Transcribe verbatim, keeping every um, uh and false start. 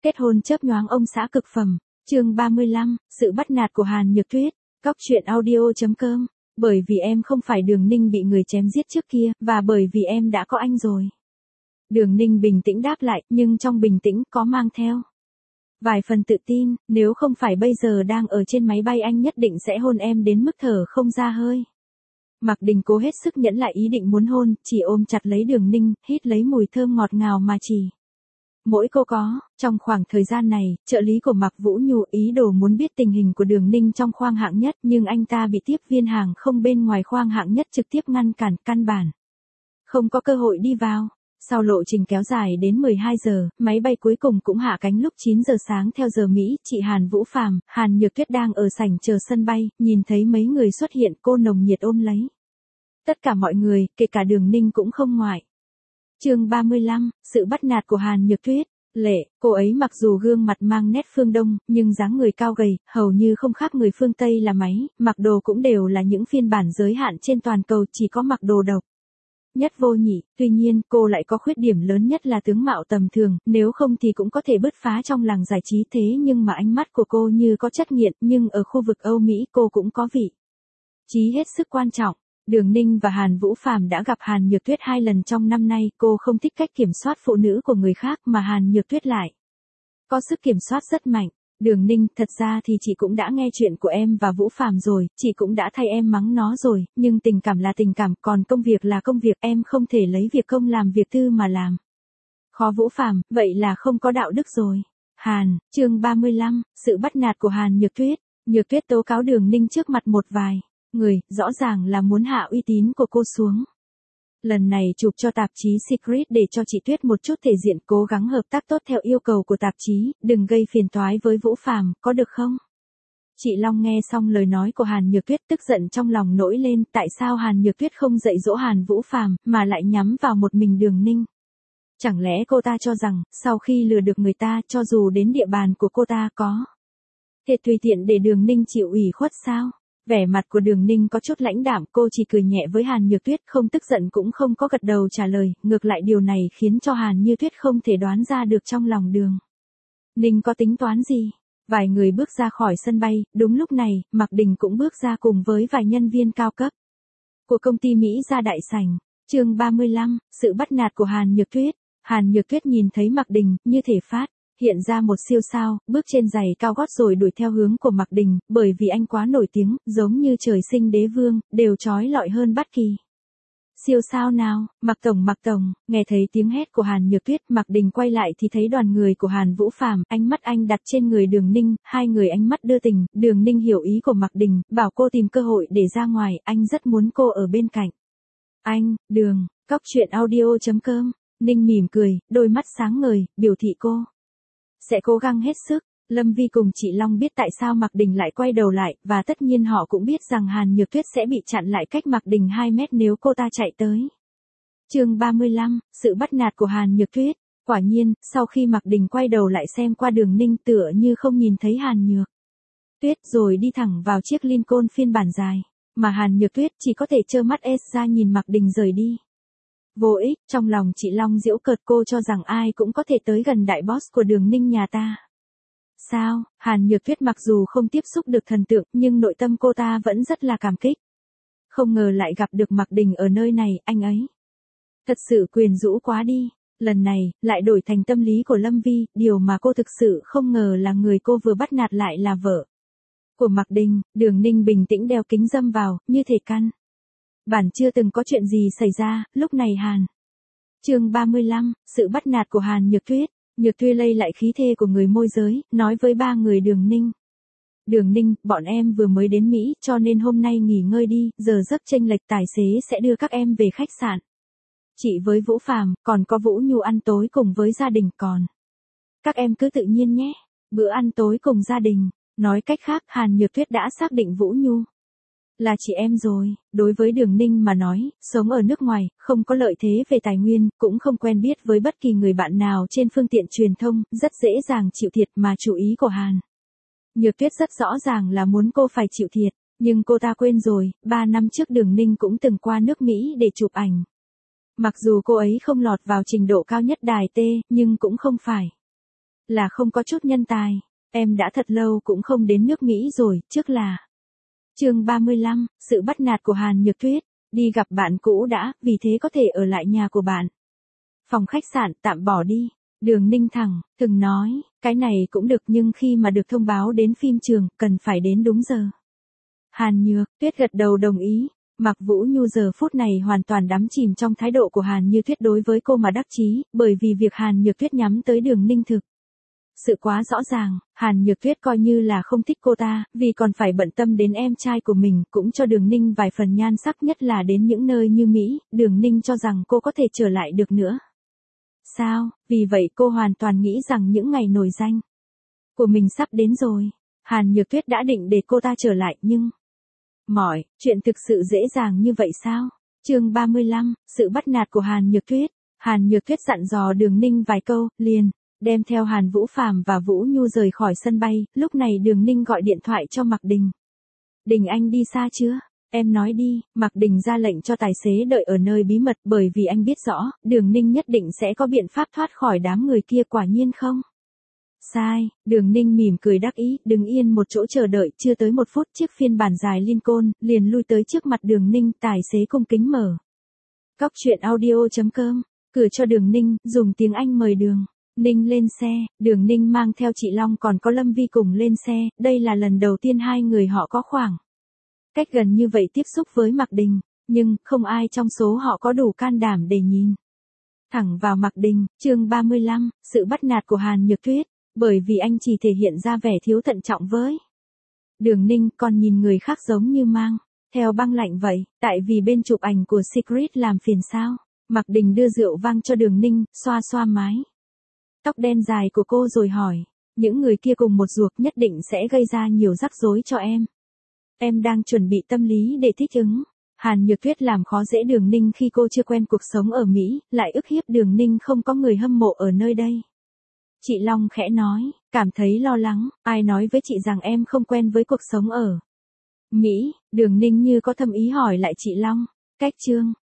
Kết hôn chớp nhoáng ông xã cực phẩm. Chương ba mươi lăm, sự bắt nạt của Hàn Nhược Tuyết. Góc truyện audio.com. Bởi vì em không phải Đường Ninh bị người chém giết trước kia, và bởi vì em đã có anh rồi. Đường Ninh bình tĩnh đáp lại, nhưng trong bình tĩnh có mang theo vài phần tự tin, nếu không phải bây giờ đang ở trên máy bay anh nhất định sẽ hôn em đến mức thở không ra hơi. Mạc Đình cố hết sức nhẫn lại ý định muốn hôn, chỉ ôm chặt lấy Đường Ninh, hít lấy mùi thơm ngọt ngào mà chỉ mỗi cô có. Trong khoảng thời gian này, trợ lý của Mạc Vũ Nhu ý đồ muốn biết tình hình của Đường Ninh trong khoang hạng nhất, nhưng anh ta bị tiếp viên hàng không bên ngoài khoang hạng nhất trực tiếp ngăn cản, căn bản không có cơ hội đi vào. Sau lộ trình kéo dài đến mười hai giờ, máy bay cuối cùng cũng hạ cánh lúc chín giờ sáng theo giờ Mỹ. Chị Hàn Vũ Phàm, Hàn Nhược Tuyết đang ở sảnh chờ sân bay, nhìn thấy mấy người xuất hiện, cô nồng nhiệt ôm lấy tất cả mọi người, kể cả Đường Ninh cũng không ngoại. Chương ba mươi lăm, sự bắt nạt của Hàn Nhược Tuyết. Lệ, cô ấy mặc dù gương mặt mang nét phương Đông, nhưng dáng người cao gầy, hầu như không khác người phương Tây là mấy, mặc đồ cũng đều là những phiên bản giới hạn trên toàn cầu, chỉ có mặc đồ độc nhất vô nhị. Tuy nhiên, cô lại có khuyết điểm lớn nhất là tướng mạo tầm thường, nếu không thì cũng có thể bứt phá trong làng giải trí, thế nhưng mà ánh mắt của cô như có chất nghiện, nhưng ở khu vực Âu Mỹ cô cũng có vị trí hết sức quan trọng. Đường Ninh và Hàn Vũ Phàm đã gặp Hàn Nhược Tuyết hai lần trong năm nay, cô không thích cách kiểm soát phụ nữ của người khác mà Hàn Nhược Tuyết lại có sức kiểm soát rất mạnh. Đường Ninh, thật ra thì chị cũng đã nghe chuyện của em và Vũ Phàm rồi, chị cũng đã thay em mắng nó rồi, nhưng tình cảm là tình cảm, còn công việc là công việc, em không thể lấy việc công làm việc tư mà làm khó Vũ Phàm, vậy là không có đạo đức rồi. Hàn, chương ba mươi lăm, sự bắt nạt của Hàn Nhược Tuyết. Nhược Tuyết tố cáo Đường Ninh trước mặt một vài người, rõ ràng là muốn hạ uy tín của cô xuống. Lần này chụp cho tạp chí Secret để cho chị Tuyết một chút thể diện, cố gắng hợp tác tốt theo yêu cầu của tạp chí, đừng gây phiền toái với Vũ Phàm, có được không? Chị Long nghe xong lời nói của Hàn Nhược Tuyết tức giận trong lòng nổi lên, tại sao Hàn Nhược Tuyết không dạy dỗ Hàn Vũ Phàm, mà lại nhắm vào một mình Đường Ninh? Chẳng lẽ cô ta cho rằng, sau khi lừa được người ta, cho dù đến địa bàn của cô ta có thể tùy tiện để Đường Ninh chịu ủy khuất sao? Vẻ mặt của Đường Ninh có chút lãnh đạm, cô chỉ cười nhẹ với Hàn Nhược Tuyết, không tức giận cũng không có gật đầu trả lời, ngược lại điều này khiến cho Hàn Như Tuyết không thể đoán ra được trong lòng Đường Ninh có tính toán gì. Vài người bước ra khỏi sân bay, đúng lúc này, Mạc Đình cũng bước ra cùng với vài nhân viên cao cấp của công ty Mỹ ra đại sảnh. Chương ba mươi lăm, sự bắt nạt của Hàn Nhược Tuyết. Hàn Nhược Tuyết nhìn thấy Mạc Đình, như thể phát hiện ra một siêu sao, bước trên giày cao gót rồi đuổi theo hướng của Mạc Đình, bởi vì anh quá nổi tiếng, giống như trời sinh đế vương, đều chói lọi hơn bất kỳ siêu sao nào. Mạc Tổng, Mạc Tổng, nghe thấy tiếng hét của Hàn Nhược Tuyết, Mạc Đình quay lại thì thấy đoàn người của Hàn Vũ Phàm, ánh mắt anh đặt trên người Đường Ninh, hai người ánh mắt đưa tình. Đường Ninh hiểu ý của Mạc Đình, bảo cô tìm cơ hội để ra ngoài, anh rất muốn cô ở bên cạnh anh. Đường, Góc truyện audio.com. Ninh mỉm cười, đôi mắt sáng ngời, biểu thị cô sẽ cố gắng hết sức. Lâm Vi cùng chị Long biết tại sao Mạc Đình lại quay đầu lại, và tất nhiên họ cũng biết rằng Hàn Nhược Tuyết sẽ bị chặn lại cách Mạc Đình hai mét nếu cô ta chạy tới. Chương ba mươi lăm, sự bắt nạt của Hàn Nhược Tuyết. Quả nhiên, sau khi Mạc Đình quay đầu lại xem qua Đường Ninh, tựa như không nhìn thấy Hàn Nhược Tuyết, rồi đi thẳng vào chiếc Lincoln phiên bản dài, mà Hàn Nhược Tuyết chỉ có thể trơ mắt ép ra nhìn Mạc Đình rời đi. Vô ích, trong lòng chị Long giễu cợt, cô cho rằng ai cũng có thể tới gần đại boss của Đường Ninh nhà ta. Sao? Hàn Nhược Tuyết mặc dù không tiếp xúc được thần tượng, nhưng nội tâm cô ta vẫn rất là cảm kích. Không ngờ lại gặp được Mạc Đình ở nơi này, anh ấy thật sự quyền rũ quá đi. Lần này, lại đổi thành tâm lý của Lâm Vi, điều mà cô thực sự không ngờ là người cô vừa bắt nạt lại là vợ của Mạc Đình. Đường Ninh bình tĩnh đeo kính râm vào, như thể căn bản chưa từng có chuyện gì xảy ra. Lúc này Hàn. Chương ba mươi lăm, sự bắt nạt của Hàn Nhược Tuyết. Nhược Tuyết lây lại khí thê của người môi giới, nói với ba người Đường Ninh. Đường Ninh, bọn em vừa mới đến Mỹ, cho nên hôm nay nghỉ ngơi đi, giờ giấc chênh lệch tài xế sẽ đưa các em về khách sạn. Chị với Vũ Phàm, còn có Vũ Nhu ăn tối cùng với gia đình, còn các em cứ tự nhiên nhé. Bữa ăn tối cùng gia đình. Nói cách khác, Hàn Nhược Tuyết đã xác định Vũ Nhu là chị em rồi. Đối với Đường Ninh mà nói, sống ở nước ngoài, không có lợi thế về tài nguyên, cũng không quen biết với bất kỳ người bạn nào trên phương tiện truyền thông, rất dễ dàng chịu thiệt, mà chủ ý của Hàn Nhược Tuyết rất rõ ràng là muốn cô phải chịu thiệt, nhưng cô ta quên rồi, ba năm trước Đường Ninh cũng từng qua nước Mỹ để chụp ảnh. Mặc dù cô ấy không lọt vào trình độ cao nhất đài T, nhưng cũng không phải là không có chút nhân tài. Em đã thật lâu cũng không đến nước Mỹ rồi, trước là. Chương ba mươi lăm, sự bắt nạt của Hàn Nhược Tuyết. Đi gặp bạn cũ đã, vì thế có thể ở lại nhà của bạn. Phòng khách sạn tạm bỏ đi. Đường Ninh thẳng, từng nói, cái này cũng được nhưng khi mà được thông báo đến phim trường, cần phải đến đúng giờ. Hàn Nhược Tuyết gật đầu đồng ý. Mạc Vũ Nhu giờ phút này hoàn toàn đắm chìm trong thái độ của Hàn Như Tuyết đối với cô mà đắc chí, bởi vì việc Hàn Nhược Tuyết nhắm tới Đường Ninh thực sự quá rõ ràng. Hàn Nhược Tuyết coi như là không thích cô ta, vì còn phải bận tâm đến em trai của mình, cũng cho Đường Ninh vài phần nhan sắc, nhất là đến những nơi như Mỹ, Đường Ninh cho rằng cô có thể trở lại được nữa. Sao? Vì vậy cô hoàn toàn nghĩ rằng những ngày nổi danh của mình sắp đến rồi. Hàn Nhược Tuyết đã định để cô ta trở lại nhưng... Mỏi, chuyện thực sự dễ dàng như vậy sao? Chương ba mươi lăm, sự bắt nạt của Hàn Nhược Tuyết. Hàn Nhược Tuyết dặn dò Đường Ninh vài câu, liền đem theo Hàn Vũ Phàm và Vũ Nhu rời khỏi sân bay. Lúc này Đường Ninh gọi điện thoại cho Mạc Đình. Đình anh đi xa chưa? Em nói đi. Mạc Đình ra lệnh cho tài xế đợi ở nơi bí mật, bởi vì anh biết rõ, Đường Ninh nhất định sẽ có biện pháp thoát khỏi đám người kia. Quả nhiên không? Sai. Đường Ninh mỉm cười đắc ý, đứng yên một chỗ chờ đợi. Chưa tới một phút, chiếc phiên bản dài Lincoln liền lui tới trước mặt Đường Ninh. Tài xế cung kính mở cóc truyện audio chấm com, cửa cho Đường Ninh, dùng tiếng Anh mời Đường Ninh lên xe. Đường Ninh mang theo chị Long còn có Lâm Vi cùng lên xe. Đây là lần đầu tiên hai người họ có khoảng cách gần như vậy tiếp xúc với Mạc Đình, nhưng không ai trong số họ có đủ can đảm để nhìn thẳng vào Mạc Đình. Chương ba mươi lăm, sự bắt nạt của Hàn Nhược Tuyết. Bởi vì anh chỉ thể hiện ra vẻ thiếu thận trọng với Đường Ninh, còn nhìn người khác giống như mang theo băng lạnh vậy. Tại vì bên chụp ảnh của Secret làm phiền sao? Mạc Đình đưa rượu vang cho Đường Ninh, xoa xoa mái tóc đen dài của cô rồi hỏi, những người kia cùng một ruột nhất định sẽ gây ra nhiều rắc rối cho em. Em đang chuẩn bị tâm lý để thích ứng. Hàn Nhược Tuyết làm khó dễ Đường Ninh khi cô chưa quen cuộc sống ở Mỹ, lại ức hiếp Đường Ninh không có người hâm mộ ở nơi đây. Chị Long khẽ nói, cảm thấy lo lắng, ai nói với chị rằng em không quen với cuộc sống ở Mỹ? Đường Ninh như có thâm ý hỏi lại chị Long. Cách chương